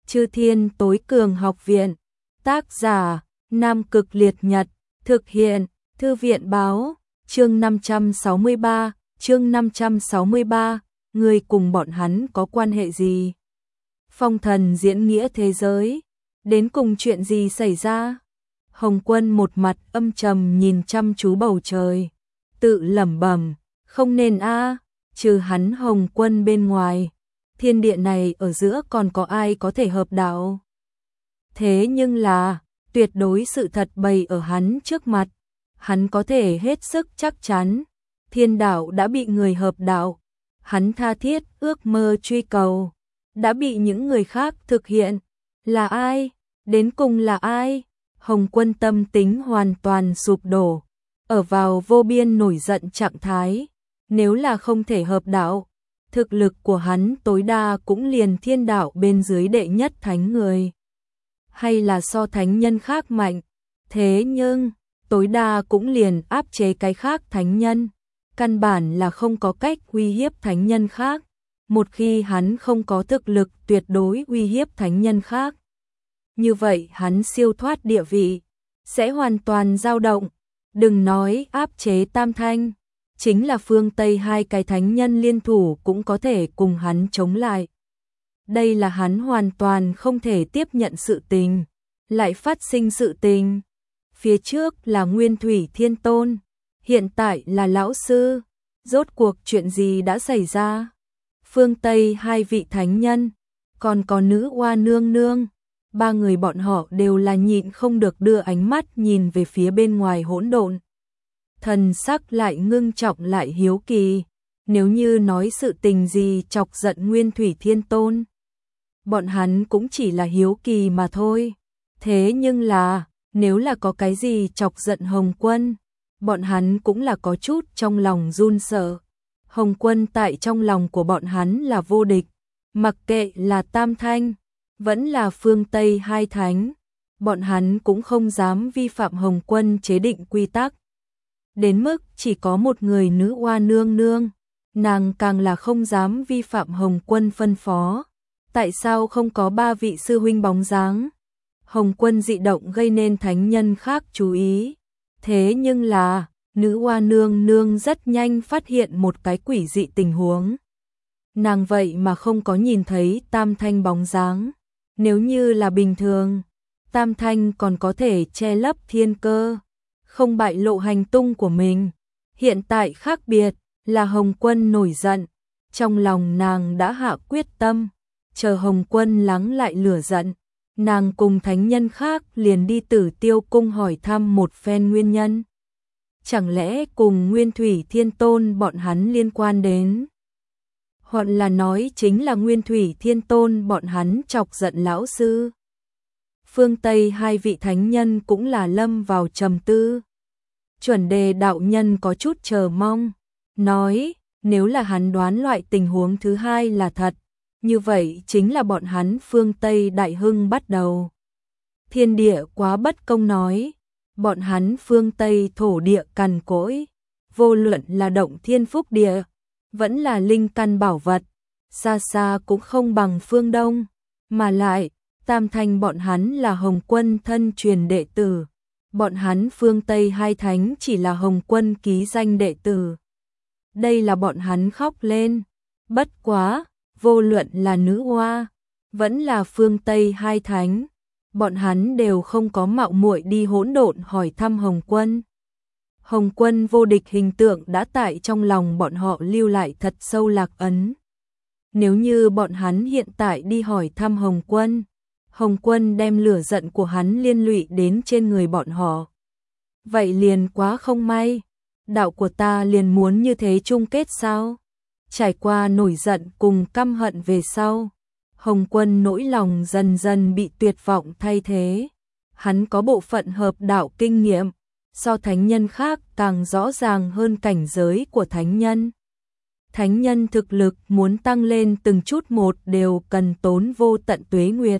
Chư Thiên Tối Cường Học Viện. Tác giả: Nam Cực Liệt Nhật. Thực hiện: Thư viện báo. Chương 563, người cùng bọn hắn có quan hệ gì? Phong thần diễn nghĩa thế giới, đến cùng chuyện gì xảy ra? Hồng Quân một mặt âm trầm nhìn chăm chú bầu trời, tự lẩm bẩm, không nên a, trừ hắn Hồng Quân bên ngoài, thiên địa này ở giữa còn có ai có thể hợp đạo? Thế nhưng là, tuyệt đối sự thật bày ở hắn trước mặt, hắn có thể hết sức chắc chắn, thiên đạo đã bị người hợp đạo, hắn tha thiết ước mơ truy cầu, đã bị những người khác thực hiện. Là ai? Đến cùng là ai? Hồng Quân tâm tính hoàn toàn sụp đổ, ở vào vô biên nổi giận trạng thái. Nếu là không thể hợp đạo, thực lực của hắn tối đa cũng liền thiên đạo bên dưới đệ nhất thánh người, hay là so thánh nhân khác mạnh. Thế nhưng, tối đa cũng liền áp chế cái khác thánh nhân, căn bản là không có cách uy hiếp thánh nhân khác. Một khi hắn không có thực lực tuyệt đối uy hiếp thánh nhân khác, như vậy hắn siêu thoát địa vị sẽ hoàn toàn dao động. Đừng nói áp chế Tam Thanh, chính là phương Tây hai cái thánh nhân liên thủ cũng có thể cùng hắn chống lại. Đây là hắn hoàn toàn không thể tiếp nhận sự tình, lại phát sinh sự tình. Phía trước là Nguyên Thủy Thiên Tôn, hiện tại là lão sư, rốt cuộc chuyện gì đã xảy ra? Phương Tây hai vị thánh nhân, còn có nữ oa nương nương, ba người bọn họ đều là nhịn không được đưa ánh mắt nhìn về phía bên ngoài hỗn độn. Thần sắc lại ngưng trọng lại hiếu kỳ, nếu như nói sự tình gì chọc giận Nguyên Thủy Thiên Tôn, bọn hắn cũng chỉ là hiếu kỳ mà thôi. Thế nhưng là, nếu là có cái gì chọc giận Hồng Quân, bọn hắn cũng là có chút trong lòng run sợ. Hồng Quân tại trong lòng của bọn hắn là vô địch, mặc kệ là Tam Thanh, vẫn là phương Tây hai thánh, bọn hắn cũng không dám vi phạm Hồng Quân chế định quy tắc. Đến mức chỉ có một người nữ oa nương nương, nàng càng là không dám vi phạm Hồng Quân phân phó. Tại sao không có ba vị sư huynh bóng dáng? Hồng Quân dị động gây nên thánh nhân khác chú ý. Thế nhưng là, nữ oa nương nương rất nhanh phát hiện một cái quỷ dị tình huống. Nàng vậy mà không có nhìn thấy Tam Thanh bóng dáng. Nếu như là bình thường, Tam Thanh còn có thể che lấp thiên cơ, không bại lộ hành tung của mình. Hiện tại khác biệt, là Hồng Quân nổi giận, trong lòng nàng đã hạ quyết tâm, chờ Hồng Quân lắng lại lửa giận, nàng cùng thánh nhân khác liền đi Tử Tiêu cung hỏi thăm một phen nguyên nhân. Chẳng lẽ cùng Nguyên Thủy Thiên Tôn bọn hắn liên quan đến? Hoặc là nói chính là Nguyên Thủy Thiên Tôn bọn hắn chọc giận lão sư? Phương Tây hai vị thánh nhân cũng là lâm vào trầm tư. Chuẩn Đề đạo nhân có chút chờ mong, nói, nếu là hắn đoán loại tình huống thứ hai là thật, như vậy chính là bọn hắn phương Tây đại hưng bắt đầu. Thiên địa quá bất công nói, bọn hắn phương Tây thổ địa cằn cỗi, vô luận là động thiên phúc địa, vẫn là linh căn bảo vật, xa xa cũng không bằng phương Đông, mà lại, Tam Thanh bọn hắn là Hồng Quân thân truyền đệ tử, bọn hắn phương Tây hai thánh chỉ là Hồng Quân ký danh đệ tử. Đây là bọn hắn khóc lên, bất quá, vô luận là nữ oa, vẫn là phương Tây hai thánh, bọn hắn đều không có mạo muội đi hỗn độn hỏi thăm Hồng Quân. Hồng Quân vô địch hình tượng đã tại trong lòng bọn họ lưu lại thật sâu lạc ấn. Nếu như bọn hắn hiện tại đi hỏi thăm Hồng Quân, Hồng Quân đem lửa giận của hắn liên lụy đến trên người bọn họ, vậy liền quá không may. Đạo của ta liền muốn như thế chung kết sao? Trải qua nổi giận cùng căm hận về sau, Hồng Quân nỗi lòng dần dần bị tuyệt vọng thay thế. Hắn có bộ phận hợp đạo kinh nghiệm, so thánh nhân khác càng rõ ràng hơn cảnh giới của thánh nhân. Thánh nhân thực lực muốn tăng lên từng chút một đều cần tốn vô tận tuế nguyệt.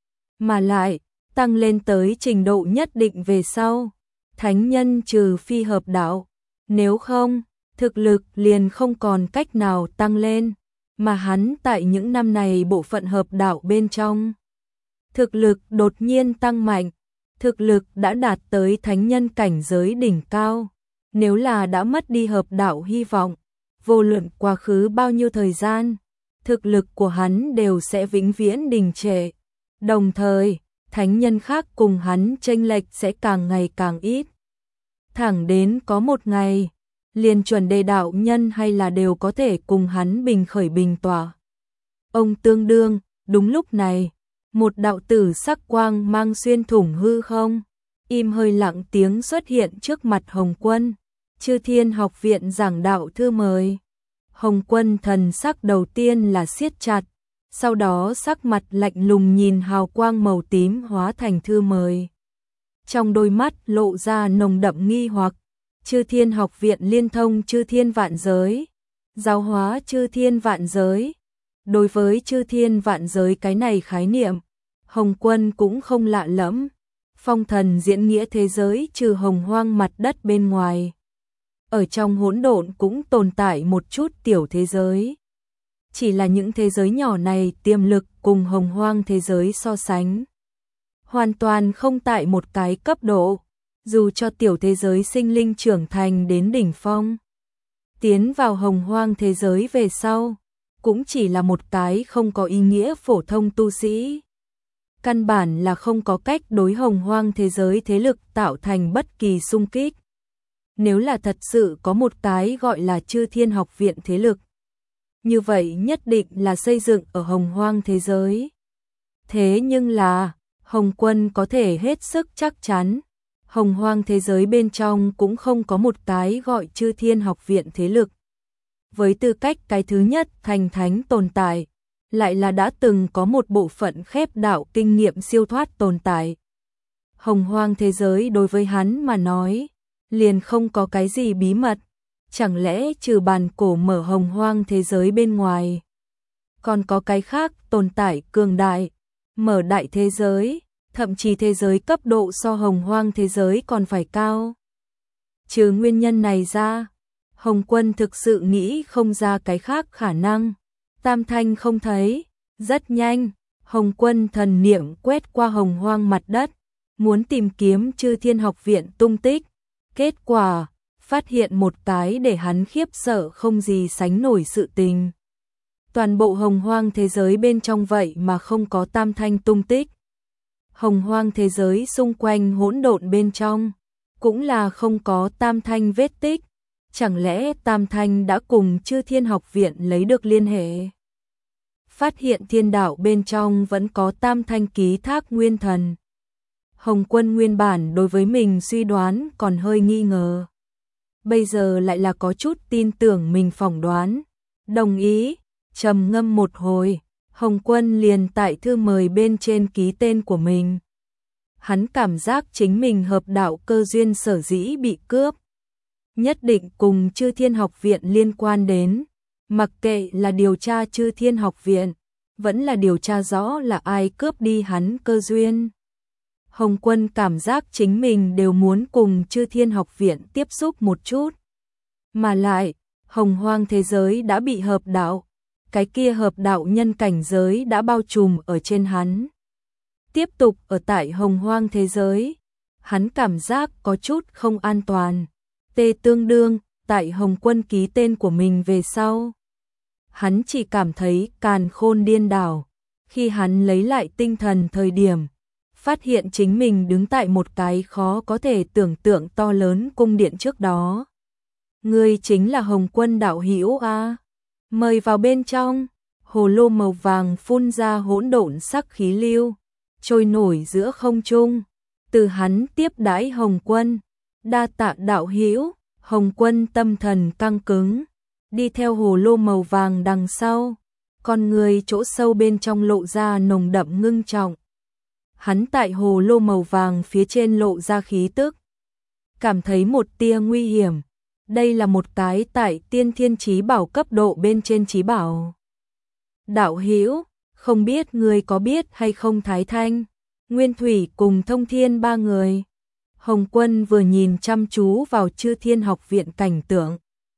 Mà lại, tăng lên tới trình độ nhất định về sau, thánh nhân trừ phi hợp đạo, nếu không, thực lực liền không còn cách nào tăng lên, mà hắn tại những năm này bộ phận hợp đạo bên trong, thực lực đột nhiên tăng mạnh, thực lực đã đạt tới thánh nhân cảnh giới đỉnh cao. Nếu là đã mất đi hợp đạo hy vọng, vô luận quá khứ bao nhiêu thời gian, thực lực của hắn đều sẽ vĩnh viễn đình trệ. Đồng thời, thánh nhân khác cùng hắn chênh lệch sẽ càng ngày càng ít. Thẳng đến có một ngày, liền chuẩn đề đạo nhân hay là đều có thể cùng hắn bình khởi bình tỏa. Ông tương đương, đúng lúc này, một đạo tử sắc quang mang xuyên thủng hư không, im hơi lặng tiếng xuất hiện trước mặt Hồng Quân. Chư Thiên Học Viện giảng đạo thư mời. Hồng Quân thần sắc đầu tiên là siết chặt, sau đó sắc mặt lạnh lùng nhìn hào quang màu tím hóa thành thư mời. Trong đôi mắt lộ ra nồng đậm nghi hoặc. Chư Thiên Học Viện liên thông chư thiên vạn giới, giáo hóa chư thiên vạn giới. Đối với chư thiên vạn giới cái này khái niệm, Hồng Quân cũng không lạ lẫm. Phong thần diễn nghĩa thế giới trừ hồng hoang mặt đất bên ngoài, ở trong hỗn độn cũng tồn tại một chút tiểu thế giới. Chỉ là những thế giới nhỏ này tiềm lực cùng hồng hoang thế giới so sánh, hoàn toàn không tại một cái cấp độ. Dù cho tiểu thế giới sinh linh trưởng thành đến đỉnh phong, tiến vào hồng hoang thế giới về sau, cũng chỉ là một cái không có ý nghĩa phổ thông tu sĩ. Căn bản là không có cách đối hồng hoang thế giới thế lực tạo thành bất kỳ xung kích. Nếu là thật sự có một cái gọi là chư thiên học viện thế lực, như vậy nhất định là xây dựng ở hồng hoang thế giới. Thế nhưng là, Hồng Quân có thể hết sức chắc chắn, hồng hoang thế giới bên trong cũng không có một cái gọi chư thiên học viện thế lực. Với tư cách cái thứ nhất thành thánh tồn tại, lại là đã từng có một bộ phận khép đạo kinh nghiệm siêu thoát tồn tại. Hồng hoang thế giới đối với hắn mà nói, liền không có cái gì bí mật. Chẳng lẽ trừ bàn cổ mở hồng hoang thế giới bên ngoài, còn có cái khác tồn tại cường đại, mở đại thế giới, thậm chí thế giới cấp độ so hồng hoang thế giới còn phải cao. Trừ nguyên nhân này ra, Hồng Quân thực sự nghĩ không ra cái khác khả năng. Tam thanh không thấy, rất nhanh, Hồng Quân thần niệm quét qua hồng hoang mặt đất, muốn tìm kiếm chư thiên học viện tung tích. Kết quả, phát hiện một cái để hắn khiếp sợ không gì sánh nổi sự tình. Toàn bộ hồng hoang thế giới bên trong vậy mà không có tam thanh tung tích. Hồng hoang thế giới xung quanh hỗn độn bên trong, cũng là không có tam thanh vết tích. Chẳng lẽ tam thanh đã cùng chư thiên học viện lấy được liên hệ? Phát hiện thiên đạo bên trong vẫn có tam thanh ký thác nguyên thần. Hồng Quân nguyên bản đối với mình suy đoán còn hơi nghi ngờ. Bây giờ lại là có chút tin tưởng mình phỏng đoán. Đồng ý, trầm ngâm một hồi, Hồng Quân liền tại thư mời bên trên ký tên của mình. Hắn cảm giác chính mình hợp đạo cơ duyên sở dĩ bị cướp, nhất định cùng chư thiên học viện liên quan đến. Mặc kệ là điều tra chư thiên học viện, vẫn là điều tra rõ là ai cướp đi hắn cơ duyên. Hồng Quân cảm giác chính mình đều muốn cùng chư thiên học viện tiếp xúc một chút. Mà lại, hồng hoang thế giới đã bị hợp đạo, cái kia hợp đạo nhân cảnh giới đã bao trùm ở trên hắn. Tiếp tục ở tại hồng hoang thế giới, hắn cảm giác có chút không an toàn. Tê tương đương, tại Hồng Quân ký tên của mình về sau, hắn chỉ cảm thấy càn khôn điên đảo. Khi hắn lấy lại tinh thần thời điểm, phát hiện chính mình đứng tại một cái khó có thể tưởng tượng to lớn cung điện trước đó. Ngươi chính là Hồng Quân đạo hữu a? Mời vào bên trong. Hồ lô màu vàng phun ra hỗn độn sắc khí lưu, trôi nổi giữa không trung. Từ hắn tiếp đãi Hồng Quân, đa tạ đạo hữu. Hồng Quân tâm thần căng cứng, đi theo hồ lô màu vàng đằng sau, con người chỗ sâu bên trong lộ ra nồng đậm ngưng trọng. Hắn tại hồ lô màu vàng phía trên lộ ra khí tức, cảm thấy một tia nguy hiểm. Đây là một cái tại tiên thiên chí bảo cấp độ bên trên chí bảo. Đạo hữu, không biết người có biết hay không Thái Thanh, Nguyên Thủy cùng Thông Thiên ba người. Hồng Quân vừa nhìn chăm chú vào chư thiên học viện cảnh tượng,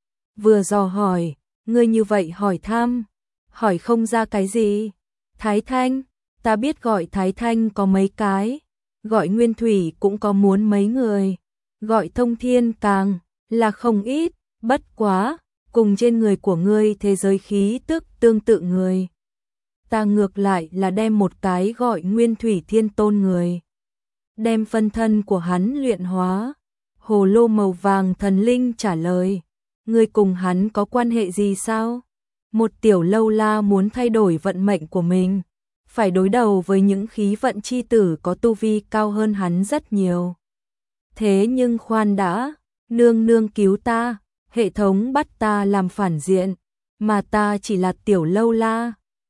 vừa dò hỏi, ngươi như vậy hỏi thăm, hỏi không ra cái gì. Thái Thanh, Ta biết gọi Thái Thanh có mấy cái, gọi Nguyên Thủy cũng có muốn mấy người, gọi Thông Thiên càng là không ít, bất quá, cùng trên người của ngươi thế giới khí tức tương tự người. Ta ngược lại là đem một cái gọi Nguyên Thủy Thiên Tôn người, đem phân thân của hắn luyện hóa. Hồ lô màu vàng thần linh trả lời, ngươi cùng hắn có quan hệ gì sao? Một tiểu lâu la muốn thay đổi vận mệnh của mình, phải đối đầu với những khí vận chi tử có tu vi cao hơn hắn rất nhiều. Thế nhưng khoan đã, nương nương cứu ta, hệ thống bắt ta làm phản diện, mà ta chỉ là tiểu lâu la,